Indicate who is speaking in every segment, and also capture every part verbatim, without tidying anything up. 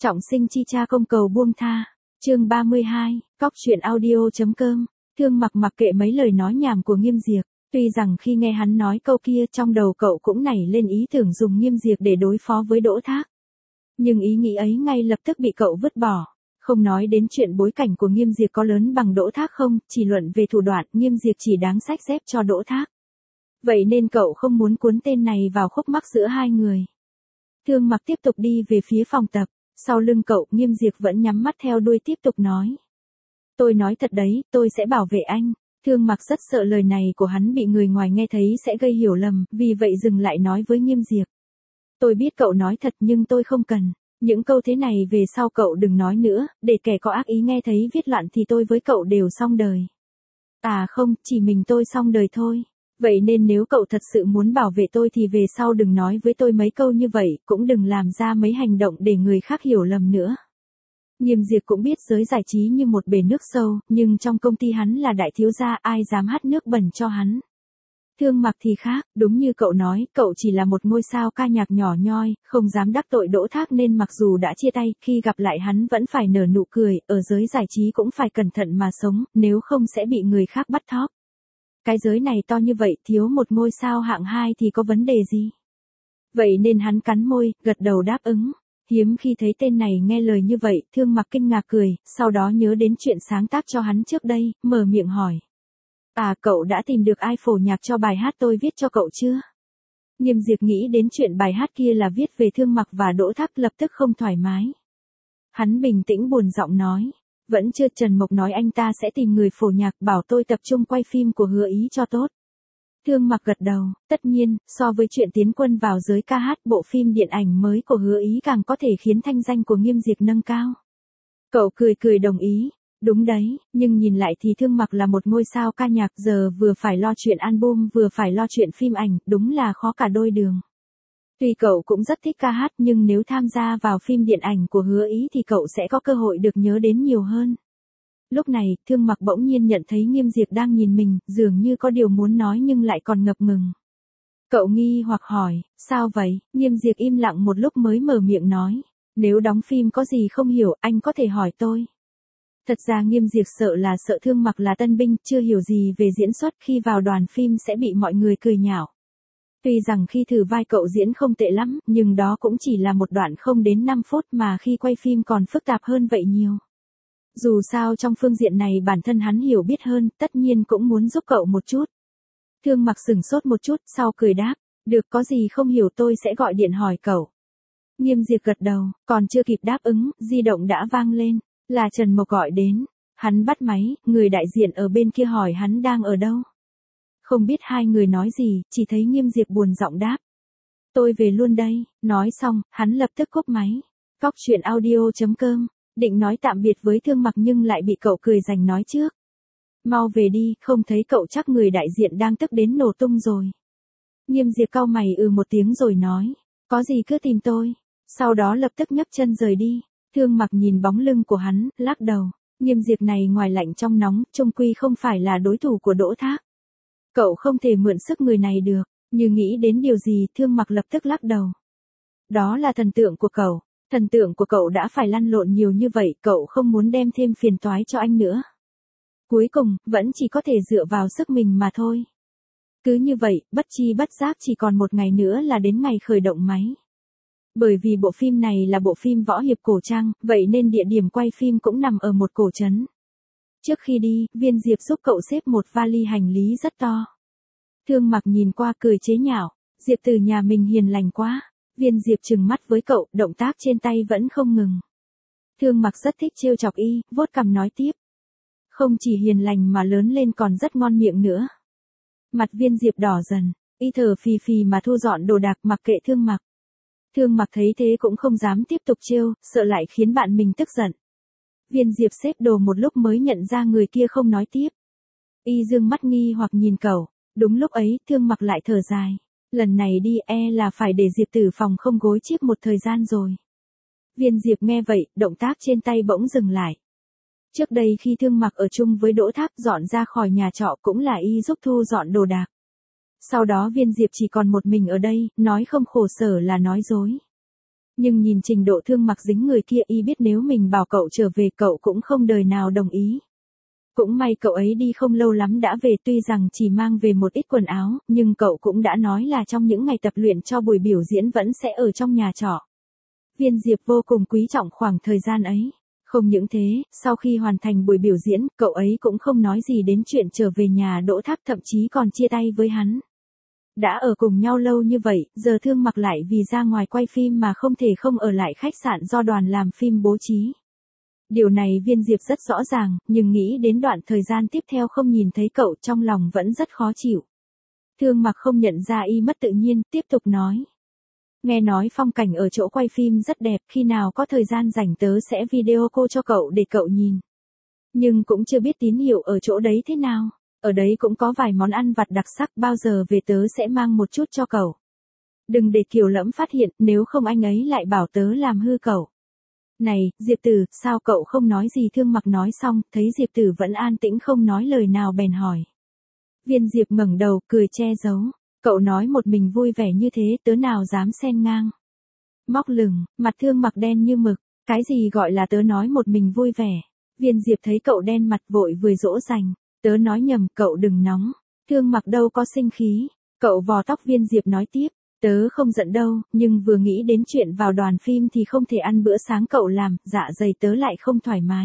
Speaker 1: Trọng sinh chi cha công cầu buông tha. Chương ba mươi hai, cóc truyện audio.com. Thương Mặc mặc kệ mấy lời nói nhảm của Nghiêm Diệp, tuy rằng khi nghe hắn nói câu kia trong đầu cậu cũng nảy lên ý tưởng dùng Nghiêm Diệp để đối phó với Đỗ Thác. Nhưng ý nghĩ ấy ngay lập tức bị cậu vứt bỏ. Không nói đến chuyện bối cảnh của Nghiêm Diệp có lớn bằng Đỗ Thác không, chỉ luận về thủ đoạn, Nghiêm Diệp chỉ đáng xách dép cho Đỗ Thác. Vậy nên cậu không muốn cuốn tên này vào khúc mắc giữa hai người. Thương Mặc tiếp tục đi về phía phòng tập, sau lưng cậu, Nghiêm Diệp vẫn nhắm mắt theo đuôi tiếp tục nói. Tôi nói thật đấy, tôi sẽ bảo vệ anh. Thương Mặc rất sợ lời này của hắn bị người ngoài nghe thấy sẽ gây hiểu lầm, vì vậy dừng lại nói với Nghiêm Diệp. Tôi biết cậu nói thật nhưng tôi không cần. Những câu thế này về sau cậu đừng nói nữa, để kẻ có ác ý nghe thấy viết loạn thì tôi với cậu đều xong đời. À không, chỉ mình tôi xong đời thôi. Vậy nên nếu cậu thật sự muốn bảo vệ tôi thì về sau đừng nói với tôi mấy câu như vậy, cũng đừng làm ra mấy hành động để người khác hiểu lầm nữa. Nghiêm Diệp cũng biết giới giải trí như một bể nước sâu, nhưng trong công ty hắn là đại thiếu gia, ai dám hắt nước bẩn cho hắn. Thương Mặc thì khác, đúng như cậu nói, cậu chỉ là một ngôi sao ca nhạc nhỏ nhoi, không dám đắc tội Đỗ Thác nên mặc dù đã chia tay, khi gặp lại hắn vẫn phải nở nụ cười, ở giới giải trí cũng phải cẩn thận mà sống, nếu không sẽ bị người khác bắt thóp. Cái giới này to như vậy, thiếu một ngôi sao hạng hai thì có vấn đề gì? Vậy nên hắn cắn môi, gật đầu đáp ứng. Hiếm khi thấy tên này nghe lời như vậy, Thương Mặc kinh ngạc cười, sau đó nhớ đến chuyện sáng tác cho hắn trước đây, mở miệng hỏi. À, cậu đã tìm được ai phổ nhạc cho bài hát tôi viết cho cậu chưa? Nghiêm Diệp nghĩ đến chuyện bài hát kia là viết về Thương Mặc và Đỗ Thác lập tức không thoải mái. Hắn bình tĩnh buồn giọng nói. Vẫn chưa, Trần Mộc nói anh ta sẽ tìm người phổ nhạc, bảo tôi tập trung quay phim của Hứa Ý cho tốt. Thương Mặc gật đầu, tất nhiên, so với chuyện tiến quân vào giới ca hát, bộ phim điện ảnh mới của Hứa Ý càng có thể khiến thanh danh của Nghiêm Diệp nâng cao. Cậu cười cười đồng ý, đúng đấy, nhưng nhìn lại thì Thương Mặc là một ngôi sao ca nhạc, giờ vừa phải lo chuyện album vừa phải lo chuyện phim ảnh, đúng là khó cả đôi đường. Tuy cậu cũng rất thích ca hát nhưng nếu tham gia vào phim điện ảnh của Hứa Ý thì cậu sẽ có cơ hội được nhớ đến nhiều hơn. Lúc này, Thương Mặc bỗng nhiên nhận thấy Nghiêm Diệp đang nhìn mình, dường như có điều muốn nói nhưng lại còn ngập ngừng. Cậu nghi hoặc hỏi, sao vậy? Nghiêm Diệp im lặng một lúc mới mở miệng nói, nếu đóng phim có gì không hiểu, anh có thể hỏi tôi. Thật ra Nghiêm Diệp sợ là sợ Thương Mặc là tân binh, chưa hiểu gì về diễn xuất, khi vào đoàn phim sẽ bị mọi người cười nhạo. Tuy rằng khi thử vai cậu diễn không tệ lắm, nhưng đó cũng chỉ là một đoạn không đến năm phút mà khi quay phim còn phức tạp hơn vậy nhiều. Dù sao trong phương diện này bản thân hắn hiểu biết hơn, tất nhiên cũng muốn giúp cậu một chút. Thương Mặc sửng sốt một chút, sau cười đáp, được, có gì không hiểu tôi sẽ gọi điện hỏi cậu. Nghiêm Diệp gật đầu, còn chưa kịp đáp ứng, di động đã vang lên, là Trần Mộc gọi đến. Hắn bắt máy, người đại diện ở bên kia hỏi hắn đang ở đâu. Không biết hai người nói gì, chỉ thấy Nghiêm Diệp buồn giọng đáp. Tôi về luôn đây, nói xong, hắn lập tức cúp máy. Cóc truyện audio.com, định nói tạm biệt với Thương Mặc nhưng lại bị cậu cười giành nói trước. Mau về đi, không thấy cậu chắc người đại diện đang tức đến nổ tung rồi. Nghiêm Diệp cau mày ừ một tiếng rồi nói, có gì cứ tìm tôi. Sau đó lập tức nhấc chân rời đi. Thương Mặc nhìn bóng lưng của hắn, lắc đầu. Nghiêm Diệp này ngoài lạnh trong nóng, chung quy không phải là đối thủ của Đỗ Thác. Cậu không thể mượn sức người này được, như nghĩ đến điều gì, Thương Mặc lập tức lắc đầu. Đó là thần tượng của cậu, thần tượng của cậu đã phải lăn lộn nhiều như vậy, cậu không muốn đem thêm phiền toái cho anh nữa. Cuối cùng, vẫn chỉ có thể dựa vào sức mình mà thôi. Cứ như vậy, bất chi bất giác chỉ còn một ngày nữa là đến ngày khởi động máy. Bởi vì bộ phim này là bộ phim võ hiệp cổ trang, vậy nên địa điểm quay phim cũng nằm ở một cổ trấn. Trước khi đi, Viên Diệp giúp cậu xếp một vali hành lý rất to. Thương Mặc nhìn qua cười chế nhạo, Diệp từ nhà mình hiền lành quá. Viên Diệp trừng mắt với cậu, động tác trên tay vẫn không ngừng. Thương Mặc rất thích trêu chọc y, vuốt cằm nói tiếp. Không chỉ hiền lành mà lớn lên còn rất ngon miệng nữa. Mặt Viên Diệp đỏ dần, y thở phì phì mà thu dọn đồ đạc mặc kệ Thương Mặc. Thương Mặc thấy thế cũng không dám tiếp tục trêu, sợ lại khiến bạn mình tức giận. Viên Diệp xếp đồ một lúc mới nhận ra người kia không nói tiếp. Y dương mắt nghi hoặc nhìn cậu, đúng lúc ấy Thương Mặc lại thở dài. Lần này đi e là phải để Diệp Tử phòng không gối chiếc một thời gian rồi. Viên Diệp nghe vậy, động tác trên tay bỗng dừng lại. Trước đây khi Thương Mặc ở chung với Đỗ Thác dọn ra khỏi nhà trọ cũng là y giúp thu dọn đồ đạc. Sau đó Viên Diệp chỉ còn một mình ở đây, nói không khổ sở là nói dối. Nhưng nhìn trình độ Thương Mặc dính người kia, y biết nếu mình bảo cậu trở về cậu cũng không đời nào đồng ý. Cũng may cậu ấy đi không lâu lắm đã về, tuy rằng chỉ mang về một ít quần áo, nhưng cậu cũng đã nói là trong những ngày tập luyện cho buổi biểu diễn vẫn sẽ ở trong nhà trọ. Viên Diệp vô cùng quý trọng khoảng thời gian ấy. Không những thế, sau khi hoàn thành buổi biểu diễn, cậu ấy cũng không nói gì đến chuyện trở về nhà Đỗ Thác, thậm chí còn chia tay với hắn. Đã ở cùng nhau lâu như vậy, giờ Thương Mặc lại vì ra ngoài quay phim mà không thể không ở lại khách sạn do đoàn làm phim bố trí. Điều này Viên Diệp rất rõ ràng, nhưng nghĩ đến đoạn thời gian tiếp theo không nhìn thấy cậu trong lòng vẫn rất khó chịu. Thương Mặc không nhận ra y mất tự nhiên, tiếp tục nói. Nghe nói phong cảnh ở chỗ quay phim rất đẹp, khi nào có thời gian rảnh tớ sẽ video call cho cậu để cậu nhìn. Nhưng cũng chưa biết tín hiệu ở chỗ đấy thế nào. Ở đấy cũng có vài món ăn vặt đặc sắc, bao giờ về tớ sẽ mang một chút cho cậu. Đừng để Kiều Lẫm phát hiện, nếu không anh ấy lại bảo tớ làm hư cậu. Này, Diệp Tử, sao cậu không nói gì? Thương Mặc nói xong, thấy Diệp Tử vẫn an tĩnh không nói lời nào bèn hỏi. Viên Diệp ngẩng đầu, cười che giấu. Cậu nói một mình vui vẻ như thế, tớ nào dám xen ngang. Móc lửng, mặt Thương Mặc đen như mực. Cái gì gọi là tớ nói một mình vui vẻ? Viên Diệp thấy cậu đen mặt vội vừa dỗ dành. Tớ nói nhầm, cậu đừng nóng. Thương Mặc đâu có sinh khí. Cậu vò tóc Viên Diệp nói tiếp. Tớ không giận đâu, nhưng vừa nghĩ đến chuyện vào đoàn phim thì không thể ăn bữa sáng cậu làm, dạ dày tớ lại không thoải mái.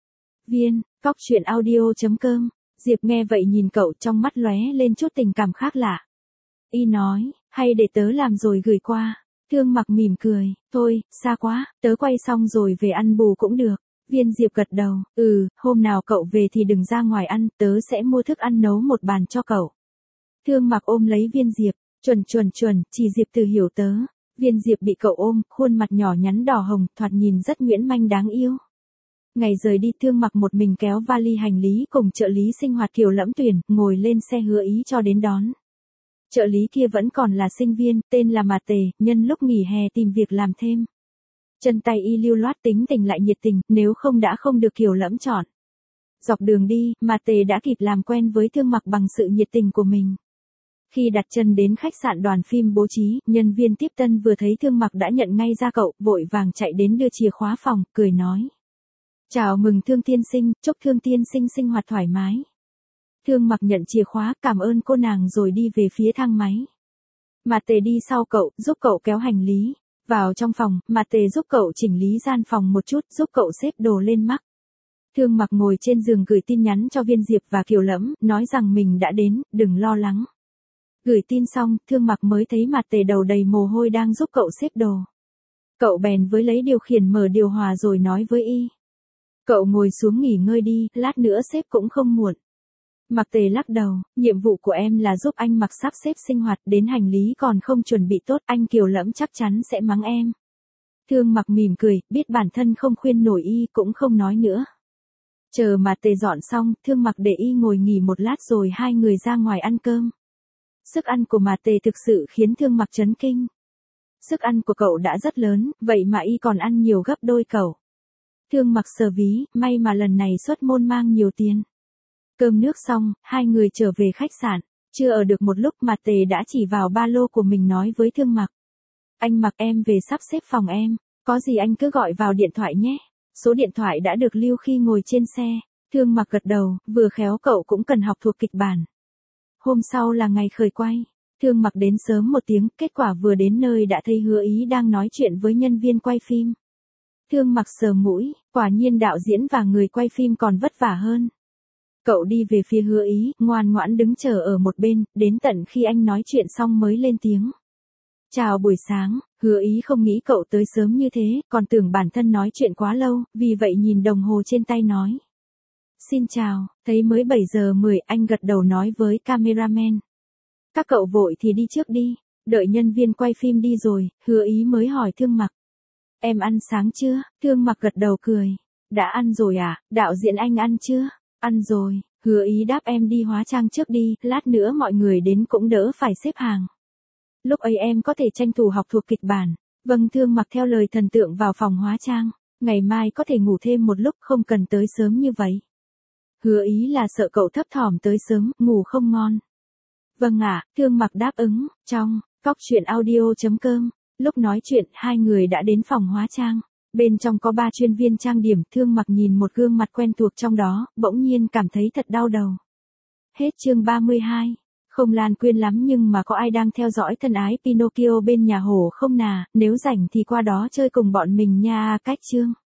Speaker 1: Viên, cóc truyện audio chấm com. Diệp nghe vậy nhìn cậu, trong mắt lóe lên chút tình cảm khác lạ. Y nói, hay để tớ làm rồi gửi qua. Thương Mặc mỉm cười, thôi, xa quá, tớ quay xong rồi về ăn bù cũng được. Viên Diệp gật đầu, ừ, hôm nào cậu về thì đừng ra ngoài ăn, tớ sẽ mua thức ăn nấu một bàn cho cậu. Thương Mặc ôm lấy Viên Diệp, chuẩn chuẩn chuẩn, chỉ Diệp Từ hiểu tớ. Viên Diệp bị cậu ôm, khuôn mặt nhỏ nhắn đỏ hồng, thoạt nhìn rất nhuyễn manh đáng yêu. Ngày rời đi, Thương Mặc một mình kéo vali hành lý cùng trợ lý sinh hoạt Kiều Lẫm Tuyển, ngồi lên xe Hứa Ý cho đến đón. Trợ lý kia vẫn còn là sinh viên, tên là Mà Tề, nhân lúc nghỉ hè tìm việc làm thêm. Chân tay y lưu loát, tính tình lại nhiệt tình, nếu không đã không được Kiều Lẫm chọn. Dọc đường đi, Mà Tề đã kịp làm quen với Thương Mặc bằng sự nhiệt tình của mình. Khi đặt chân đến khách sạn đoàn phim bố trí, nhân viên tiếp tân vừa thấy Thương Mặc đã nhận ngay ra cậu, vội vàng chạy đến đưa chìa khóa phòng, cười nói. Chào mừng Thương tiên sinh, chúc Thương tiên sinh sinh hoạt thoải mái. Thương Mặc nhận chìa khóa, cảm ơn cô nàng rồi đi về phía thang máy. Mà Tề đi sau cậu, giúp cậu kéo hành lý. Vào trong phòng, Mà Tề giúp cậu chỉnh lý gian phòng một chút, giúp cậu xếp đồ lên mắc. Thương Mặc ngồi trên giường gửi tin nhắn cho Viên Diệp và Kiều Lẫm, nói rằng mình đã đến, đừng lo lắng. Gửi tin xong, Thương Mặc mới thấy Mà Tề đầu đầy mồ hôi đang giúp cậu xếp đồ. Cậu bèn với lấy điều khiển mở điều hòa rồi nói với y. Cậu ngồi xuống nghỉ ngơi đi, lát nữa xếp cũng không muộn. Mà Tề lắc đầu, nhiệm vụ của em là giúp anh Mặc sắp xếp sinh hoạt, đến hành lý còn không chuẩn bị tốt, anh Kiều Lẫm chắc chắn sẽ mắng em. Thương Mặc mỉm cười, biết bản thân không khuyên nổi y cũng không nói nữa. Chờ Mà Tề dọn xong, Thương Mặc để y ngồi nghỉ một lát rồi hai người ra ngoài ăn cơm. Sức ăn của Mà Tề thực sự khiến Thương Mặc chấn kinh. Sức ăn của cậu đã rất lớn, vậy mà y còn ăn nhiều gấp đôi cậu. Thương Mặc sờ ví, may mà lần này xuất môn mang nhiều tiền. Cơm nước xong, hai người trở về khách sạn. Chưa ở được một lúc Mà Tề đã chỉ vào ba lô của mình nói với Thương Mặc. Anh Mặc, em về sắp xếp phòng em, có gì anh cứ gọi vào điện thoại nhé. Số điện thoại đã được lưu khi ngồi trên xe. Thương Mặc gật đầu, vừa khéo cậu cũng cần học thuộc kịch bản. Hôm sau là ngày khởi quay. Thương Mặc đến sớm một tiếng, kết quả vừa đến nơi đã thấy Hứa Ý đang nói chuyện với nhân viên quay phim. Thương Mặc sờ mũi, quả nhiên đạo diễn và người quay phim còn vất vả hơn. Cậu đi về phía Hứa Ý, ngoan ngoãn đứng chờ ở một bên, đến tận khi anh nói chuyện xong mới lên tiếng. Chào buổi sáng, Hứa Ý không nghĩ cậu tới sớm như thế, còn tưởng bản thân nói chuyện quá lâu, vì vậy nhìn đồng hồ trên tay nói. Xin chào, thấy mới bảy giờ mười, anh gật đầu nói với cameraman. Các cậu vội thì đi trước đi, đợi nhân viên quay phim đi rồi, Hứa Ý mới hỏi Thương Mặc. Em ăn sáng chưa? Thương Mặc gật đầu cười. Đã ăn rồi à, đạo diễn anh ăn chưa? Ăn rồi, Hứa Ý đáp em đi hóa trang trước đi, lát nữa mọi người đến cũng đỡ phải xếp hàng. Lúc ấy em có thể tranh thủ học thuộc kịch bản. Vâng, Thương Mặc theo lời thần tượng vào phòng hóa trang. Ngày mai có thể ngủ thêm một lúc, không cần tới sớm như vậy. Hứa Ý là sợ cậu thấp thỏm tới sớm, ngủ không ngon. Vâng ạ, Thương Mặc đáp ứng, trong, cóc truyện audio chấm com. Lúc nói chuyện, hai người đã đến phòng hóa trang. Bên trong có ba chuyên viên trang điểm, Thương Mặc nhìn một gương mặt quen thuộc trong đó, bỗng nhiên cảm thấy thật đau đầu. Hết chương ba mươi hai. Không Lan Quyên lắm nhưng mà có ai đang theo dõi thân ái Pinocchio bên nhà Hồ không nà, nếu rảnh thì qua đó chơi cùng bọn mình nha. Cách chương